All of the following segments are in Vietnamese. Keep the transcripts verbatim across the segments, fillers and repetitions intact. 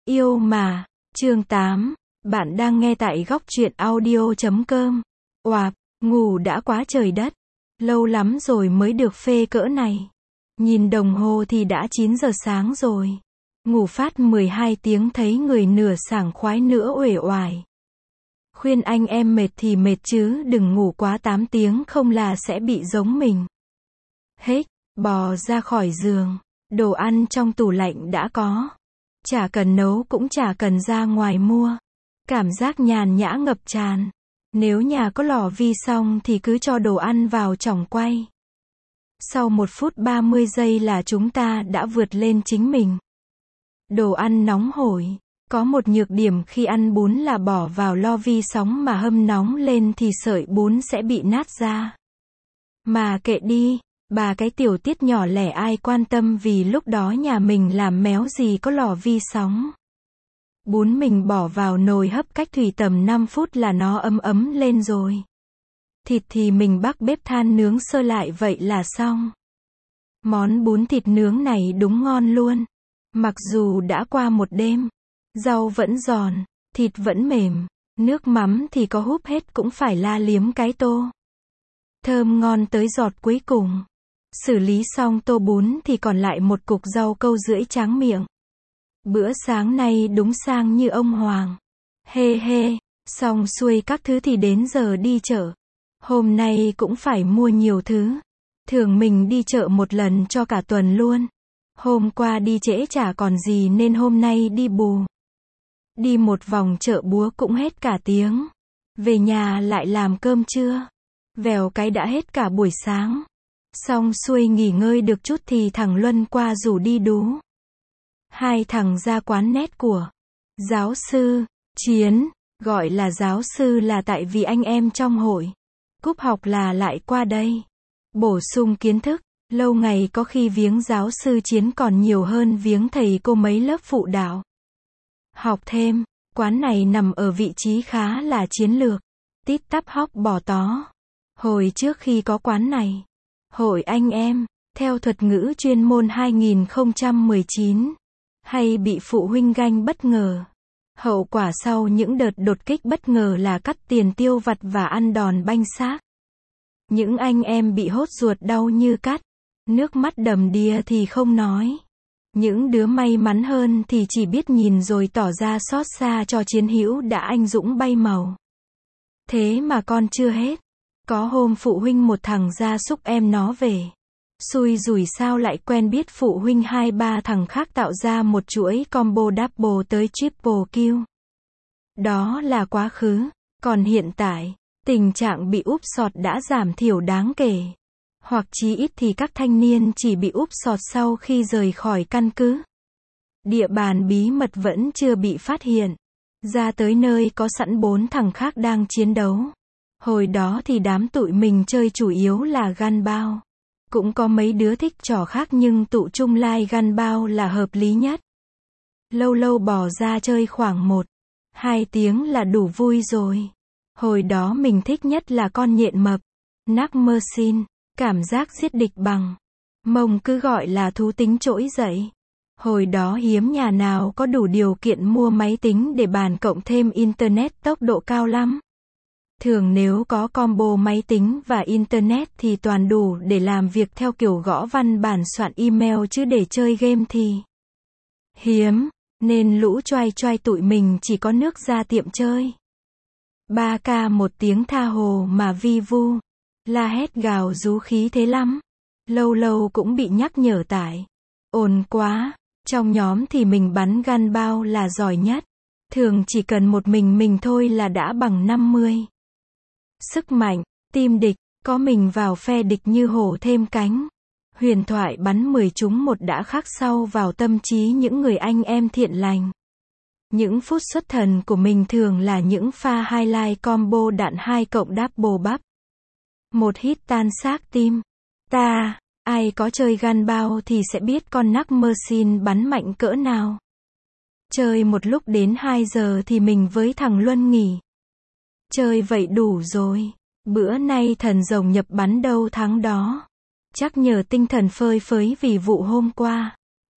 Yêu mà, chương tám, bạn đang nghe tại góc truyện audio chấm com. Oạp, ngủ đã quá trời đất. Lâu lắm rồi mới được phê cỡ này. Nhìn đồng hồ thì đã chín giờ sáng rồi. Ngủ phát mười hai tiếng thấy người nửa sảng khoái nửa uể oải. Khuyên anh em mệt thì mệt chứ đừng ngủ quá tám tiếng không là sẽ bị giống mình. Hết, bò ra khỏi giường. Đồ ăn trong tủ lạnh đã có. Chả cần nấu cũng chả cần ra ngoài mua. Cảm giác nhàn nhã ngập tràn. Nếu nhà có lò vi xong thì cứ cho đồ ăn vào chổng quay. Sau một phút ba mươi giây là chúng ta đã vượt lên chính mình. Đồ ăn nóng hổi. Có một nhược điểm khi ăn bún là bỏ vào lò vi sóng mà hâm nóng lên thì sợi bún sẽ bị nát ra. Mà kệ đi, bà cái tiểu tiết nhỏ lẻ ai quan tâm vì lúc đó nhà mình làm méo gì có lò vi sóng. Bún mình bỏ vào nồi hấp cách thủy tầm năm phút là nó ấm ấm lên rồi. Thịt thì mình bắc bếp than nướng sơ lại vậy là xong. Món bún thịt nướng này đúng ngon luôn. Mặc dù đã qua một đêm, rau vẫn giòn, thịt vẫn mềm, nước mắm thì có húp hết cũng phải la liếm cái tô. Thơm ngon tới giọt cuối cùng. Xử lý xong tô bún thì còn lại một cục rau câu rưỡi tráng miệng. Bữa sáng nay đúng sang như ông Hoàng. Hê hê, xong xuôi các thứ thì đến giờ đi chợ. Hôm nay cũng phải mua nhiều thứ. Thường mình đi chợ một lần cho cả tuần luôn. Hôm qua đi trễ chả còn gì nên hôm nay đi bù. Đi một vòng chợ búa cũng hết cả tiếng. Về nhà lại làm cơm trưa. Vèo cái đã hết cả buổi sáng. Xong xuôi nghỉ ngơi được chút thì thằng Luân qua rủ đi đú. Hai thằng ra quán nét của giáo sư Chiến, gọi là giáo sư là tại vì anh em trong hội cúp học là lại qua đây bổ sung kiến thức. Lâu ngày có khi viếng giáo sư Chiến còn nhiều hơn viếng thầy cô mấy lớp phụ đạo. Học thêm, quán này nằm ở vị trí khá là chiến lược. Tít tắp hóc bò tó. Hồi trước khi có quán này, hội anh em, theo thuật ngữ chuyên môn hai không một chín, hay bị phụ huynh ganh bất ngờ. Hậu quả sau những đợt đột kích bất ngờ là cắt tiền tiêu vặt và ăn đòn banh xác. Những anh em bị hốt ruột đau như cắt, nước mắt đầm đìa thì không nói. Những đứa may mắn hơn thì chỉ biết nhìn rồi tỏ ra xót xa cho chiến hữu đã anh dũng bay màu. Thế mà con chưa hết. Có hôm phụ huynh một thằng ra xúc em nó về. Xui rủi sao lại quen biết phụ huynh hai ba thằng khác tạo ra một chuỗi combo double tới triple kill. Đó là quá khứ. Còn hiện tại, tình trạng bị úp sọt đã giảm thiểu đáng kể. Hoặc chí ít thì các thanh niên chỉ bị úp sọt sau khi rời khỏi căn cứ. Địa bàn bí mật vẫn chưa bị phát hiện. Ra tới nơi có sẵn bốn thằng khác đang chiến đấu. Hồi đó thì đám tụi mình chơi chủ yếu là gan bao. Cũng có mấy đứa thích trò khác nhưng tụ chung lai gan bao là hợp lý nhất. Lâu lâu bỏ ra chơi khoảng một, hai tiếng là đủ vui rồi. Hồi đó mình thích nhất là con nhện mập, Nắc Mơ Xin, cảm giác giết địch bằng mông cứ gọi là thú tính trỗi dậy. Hồi đó hiếm nhà nào có đủ điều kiện mua máy tính để bàn cộng thêm internet tốc độ cao lắm. Thường nếu có combo máy tính và internet thì toàn đủ để làm việc theo kiểu gõ văn bản soạn email chứ để chơi game thì hiếm, nên lũ choai choai tụi mình chỉ có nước ra tiệm chơi. ba k một tiếng tha hồ mà vi vu, la hét gào rú khí thế lắm. Lâu lâu cũng bị nhắc nhở tải. Ồn quá, trong nhóm thì mình bắn gan bao là giỏi nhất. Thường chỉ cần một mình mình thôi là đã bằng năm mươi. Sức mạnh, tim địch, có mình vào phe địch như hổ thêm cánh. Huyền thoại bắn mười trúng một đã khắc sâu vào tâm trí những người anh em thiện lành. Những phút xuất thần của mình thường là những pha highlight combo đạn hai cộng double bắp. Một hit tan xác tim. Ta, ai có chơi gan bao thì sẽ biết con Nắc Mơ Xin bắn mạnh cỡ nào. Chơi một lúc đến hai giờ thì mình với thằng Luân nghỉ. Chơi vậy đủ rồi. Bữa nay thần rồng nhập bắn đâu thắng đó. Chắc nhờ tinh thần phơi phới vì vụ hôm qua.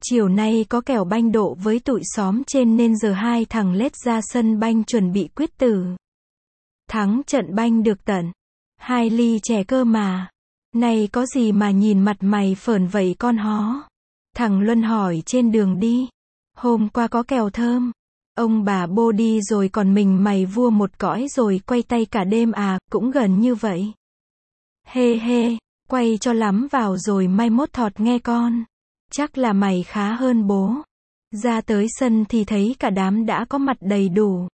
Chiều nay có kèo banh độ với tụi xóm trên nên giờ hai thằng lết ra sân banh chuẩn bị quyết tử. Thắng trận banh được tận hai ly chè cơ mà. Này có gì mà nhìn mặt mày phởn vậy con hó? Thằng Luân hỏi trên đường đi. Hôm qua có kèo thơm. Ông bà bô đi rồi còn mình mày vua một cõi rồi quay tay cả đêm à, cũng gần như vậy. Hê hê, quay cho lắm vào rồi mai mốt thọt nghe con. Chắc là mày khá hơn bố. Ra tới sân thì thấy cả đám đã có mặt đầy đủ.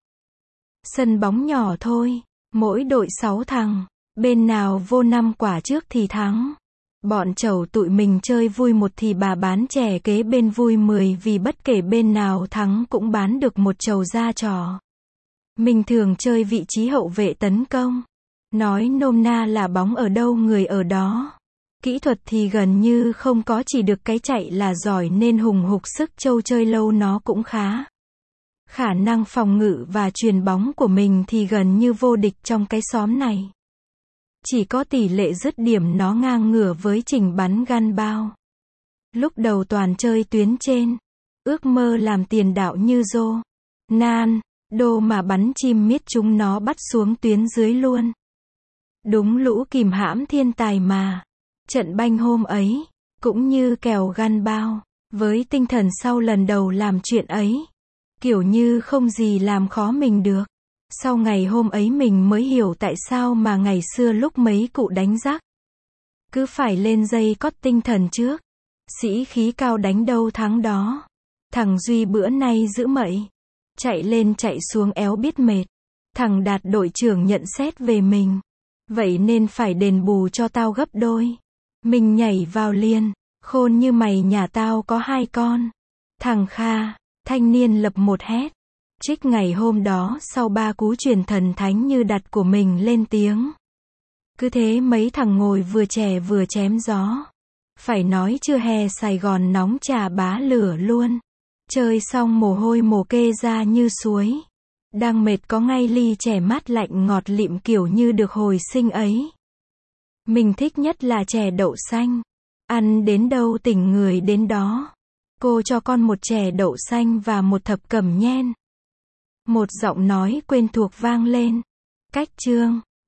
Sân bóng nhỏ thôi, mỗi đội sáu thằng, bên nào vô năm quả trước thì thắng. Bọn trẩu tụi mình chơi vui một thì bà bán chè kế bên vui mười vì bất kể bên nào thắng cũng bán được một chầu ra trò. Mình thường chơi vị trí hậu vệ tấn công. Nói nôm na là bóng ở đâu người ở đó. Kỹ thuật thì gần như không có, chỉ được cái chạy là giỏi nên hùng hục sức trâu chơi lâu nó cũng khá. Khả năng phòng ngự và chuyền bóng của mình thì gần như vô địch trong cái xóm này. Chỉ có tỷ lệ dứt điểm nó ngang ngửa với Trình bắn gan bao. Lúc đầu toàn chơi tuyến trên. Ước mơ làm tiền đạo như Rô, Nan, Đô mà bắn chim miết chúng nó bắt xuống tuyến dưới luôn. Đúng lũ kìm hãm thiên tài mà. Trận banh hôm ấy, cũng như kèo gan bao, với tinh thần sau lần đầu làm chuyện ấy. Kiểu như không gì làm khó mình được. Sau ngày hôm ấy mình mới hiểu tại sao mà ngày xưa lúc mấy cụ đánh rắc. Cứ phải lên dây cót tinh thần trước. Sĩ khí cao đánh đâu thắng đó. Thằng Duy bữa nay giữ mậy. Chạy lên chạy xuống éo biết mệt. Thằng Đạt đội trưởng nhận xét về mình. Vậy nên phải đền bù cho tao gấp đôi. Mình nhảy vào liền. Khôn như mày nhà tao có hai con. Thằng Kha, thanh niên lập một hét. Trích ngày hôm đó sau ba cú truyền thần thánh như đặt của mình lên tiếng. Cứ thế mấy thằng ngồi vừa chè vừa chém gió. Phải nói chưa hè Sài Gòn nóng trà bá lửa luôn. Chơi xong mồ hôi mồ kê ra như suối. Đang mệt có ngay ly chè mát lạnh ngọt lịm kiểu như được hồi sinh ấy. Mình thích nhất là chè đậu xanh. Ăn đến đâu tỉnh người đến đó. Cô cho con một chè đậu xanh và một thập cẩm nhen. Một giọng nói quen thuộc vang lên. Cách Trương.